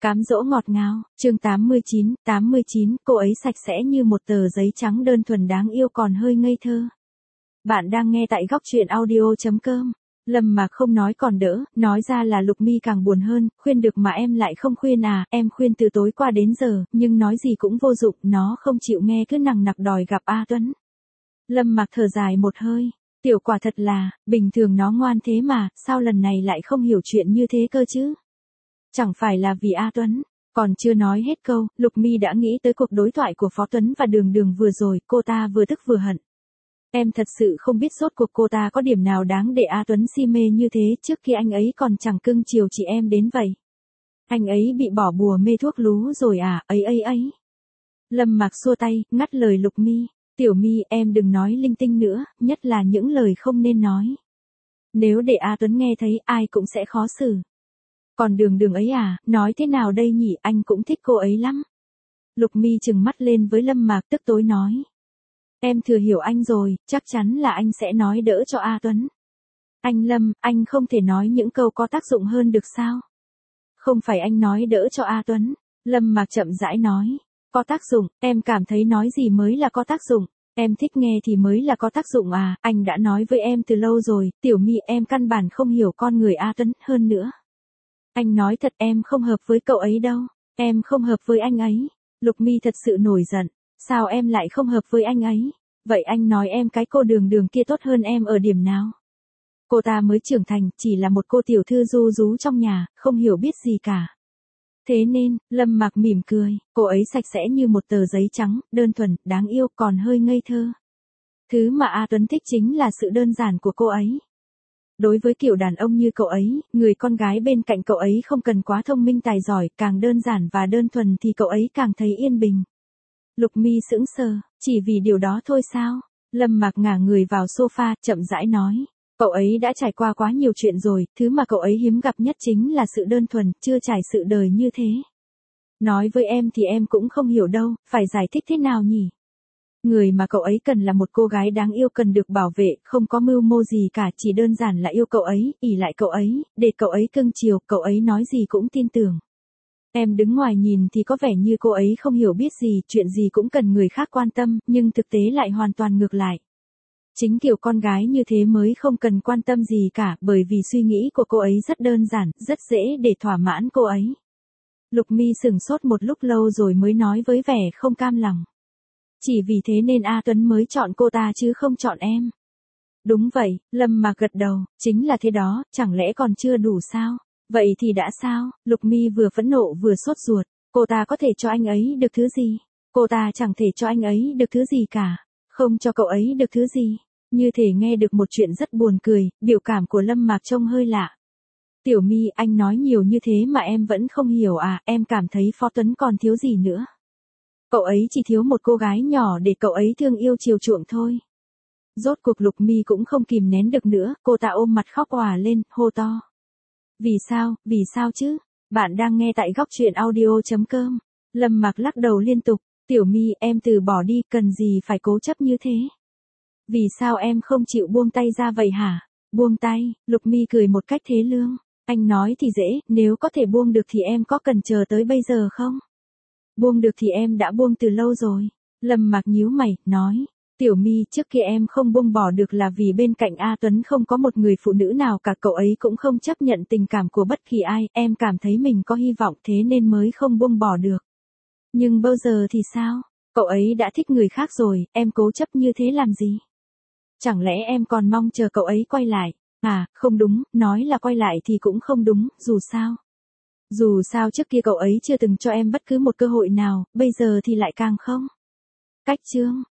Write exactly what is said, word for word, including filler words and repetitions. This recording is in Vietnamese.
Cám dỗ ngọt ngào, chương tám mươi chín, tám mươi chín, cô ấy sạch sẽ như một tờ giấy trắng đơn thuần đáng yêu còn hơi ngây thơ. Bạn đang nghe tại góc truyện audio chấm com. Lâm Mạc không nói còn đỡ, nói ra là Lục Mi càng buồn hơn, khuyên được mà em lại không khuyên à, em khuyên từ tối qua đến giờ, nhưng nói gì cũng vô dụng, nó không chịu nghe cứ nằng nặc đòi gặp A Tuấn. Lâm Mạc thở dài một hơi, tiểu quả thật là, bình thường nó ngoan thế mà, sao lần này lại không hiểu chuyện như thế cơ chứ? Chẳng phải là vì A Tuấn, còn chưa nói hết câu, Lục Mi đã nghĩ tới cuộc đối thoại của Phó Tuấn và Đường Đường vừa rồi, cô ta vừa tức vừa hận. Em thật sự không biết rốt cuộc cô ta có điểm nào đáng để A Tuấn si mê như thế, trước khi anh ấy còn chẳng cưng chiều chị em đến vậy. Anh ấy bị bỏ bùa mê thuốc lú rồi à, ấy ấy ấy. Lâm Mạc xua tay, ngắt lời Lục Mi, tiểu Mi em đừng nói linh tinh nữa, nhất là những lời không nên nói. Nếu để A Tuấn nghe thấy ai cũng sẽ khó xử. Còn Đường Đường ấy à, nói thế nào đây nhỉ, anh cũng thích cô ấy lắm. Lục Mi trừng mắt lên với Lâm Mạc tức tối nói. Em thừa hiểu anh rồi, chắc chắn là anh sẽ nói đỡ cho A Tuấn. Anh Lâm, anh không thể nói những câu có tác dụng hơn được sao? Không phải anh nói đỡ cho A Tuấn. Lâm Mạc chậm rãi nói. Có tác dụng, em cảm thấy nói gì mới là có tác dụng. Em thích nghe thì mới là có tác dụng à, anh đã nói với em từ lâu rồi, tiểu Mi em căn bản không hiểu con người A Tuấn, hơn nữa. Anh nói thật em không hợp với cậu ấy đâu, em không hợp với anh ấy. Lục Mi thật sự nổi giận, sao em lại không hợp với anh ấy? Vậy anh nói em cái cô Đường Đường kia tốt hơn em ở điểm nào? Cô ta mới trưởng thành, chỉ là một cô tiểu thư ru rú trong nhà, không hiểu biết gì cả. Thế nên, Lâm Mạc mỉm cười, cô ấy sạch sẽ như một tờ giấy trắng, đơn thuần, đáng yêu còn hơi ngây thơ. Thứ mà A Tuấn thích chính là sự đơn giản của cô ấy. Đối với kiểu đàn ông như cậu ấy, người con gái bên cạnh cậu ấy không cần quá thông minh tài giỏi, càng đơn giản và đơn thuần thì cậu ấy càng thấy yên bình. Lục Mi sững sờ, chỉ vì điều đó thôi sao? Lâm Mạc ngả người vào sofa, chậm rãi nói. Cậu ấy đã trải qua quá nhiều chuyện rồi, thứ mà cậu ấy hiếm gặp nhất chính là sự đơn thuần, chưa trải sự đời như thế. Nói với em thì em cũng không hiểu đâu, phải giải thích thế nào nhỉ? Người mà cậu ấy cần là một cô gái đáng yêu cần được bảo vệ, không có mưu mô gì cả, chỉ đơn giản là yêu cậu ấy, ỷ lại cậu ấy, để cậu ấy cưng chiều, cậu ấy nói gì cũng tin tưởng. Em đứng ngoài nhìn thì có vẻ như cô ấy không hiểu biết gì, chuyện gì cũng cần người khác quan tâm, nhưng thực tế lại hoàn toàn ngược lại. Chính kiểu con gái như thế mới không cần quan tâm gì cả, bởi vì suy nghĩ của cô ấy rất đơn giản, rất dễ để thỏa mãn cô ấy. Lục Mi sửng sốt một lúc lâu rồi mới nói với vẻ không cam lòng. Chỉ vì thế nên A Tuấn mới chọn cô ta chứ không chọn em. Đúng vậy, Lâm Mạc gật đầu, chính là thế đó, chẳng lẽ còn chưa đủ sao? Vậy thì đã sao? Lục Mi vừa phẫn nộ vừa sốt ruột, cô ta có thể cho anh ấy được thứ gì? Cô ta chẳng thể cho anh ấy được thứ gì cả, không cho cậu ấy được thứ gì. Như thể nghe được một chuyện rất buồn cười, biểu cảm của Lâm Mạc trông hơi lạ. Tiểu Mi, anh nói nhiều như thế mà em vẫn không hiểu à, em cảm thấy Phó Tuấn còn thiếu gì nữa. Cậu ấy chỉ thiếu một cô gái nhỏ để cậu ấy thương yêu chiều chuộng thôi. Rốt cuộc Lục Mi cũng không kìm nén được nữa, cô ta ôm mặt khóc òa lên, hô to. Vì sao, vì sao chứ? Bạn đang nghe tại góc truyện audio chấm com. Lâm Mạc lắc đầu liên tục, tiểu Mi em từ bỏ đi, cần gì phải cố chấp như thế? Vì sao em không chịu buông tay ra vậy hả? Buông tay, Lục Mi cười một cách thế lương. Anh nói thì dễ, nếu có thể buông được thì em có cần chờ tới bây giờ không? Buông được thì em đã buông từ lâu rồi. Lâm Mạc nhíu mày, nói. Tiểu Mi, trước kia em không buông bỏ được là vì bên cạnh A Tuấn không có một người phụ nữ nào cả, cậu ấy cũng không chấp nhận tình cảm của bất kỳ ai, em cảm thấy mình có hy vọng thế nên mới không buông bỏ được. Nhưng bây giờ thì sao? Cậu ấy đã thích người khác rồi, em cố chấp như thế làm gì? Chẳng lẽ em còn mong chờ cậu ấy quay lại? À, không đúng, nói là quay lại thì cũng không đúng, dù sao. Dù sao trước kia cậu ấy chưa từng cho em bất cứ một cơ hội nào, bây giờ thì lại càng không. Cách chương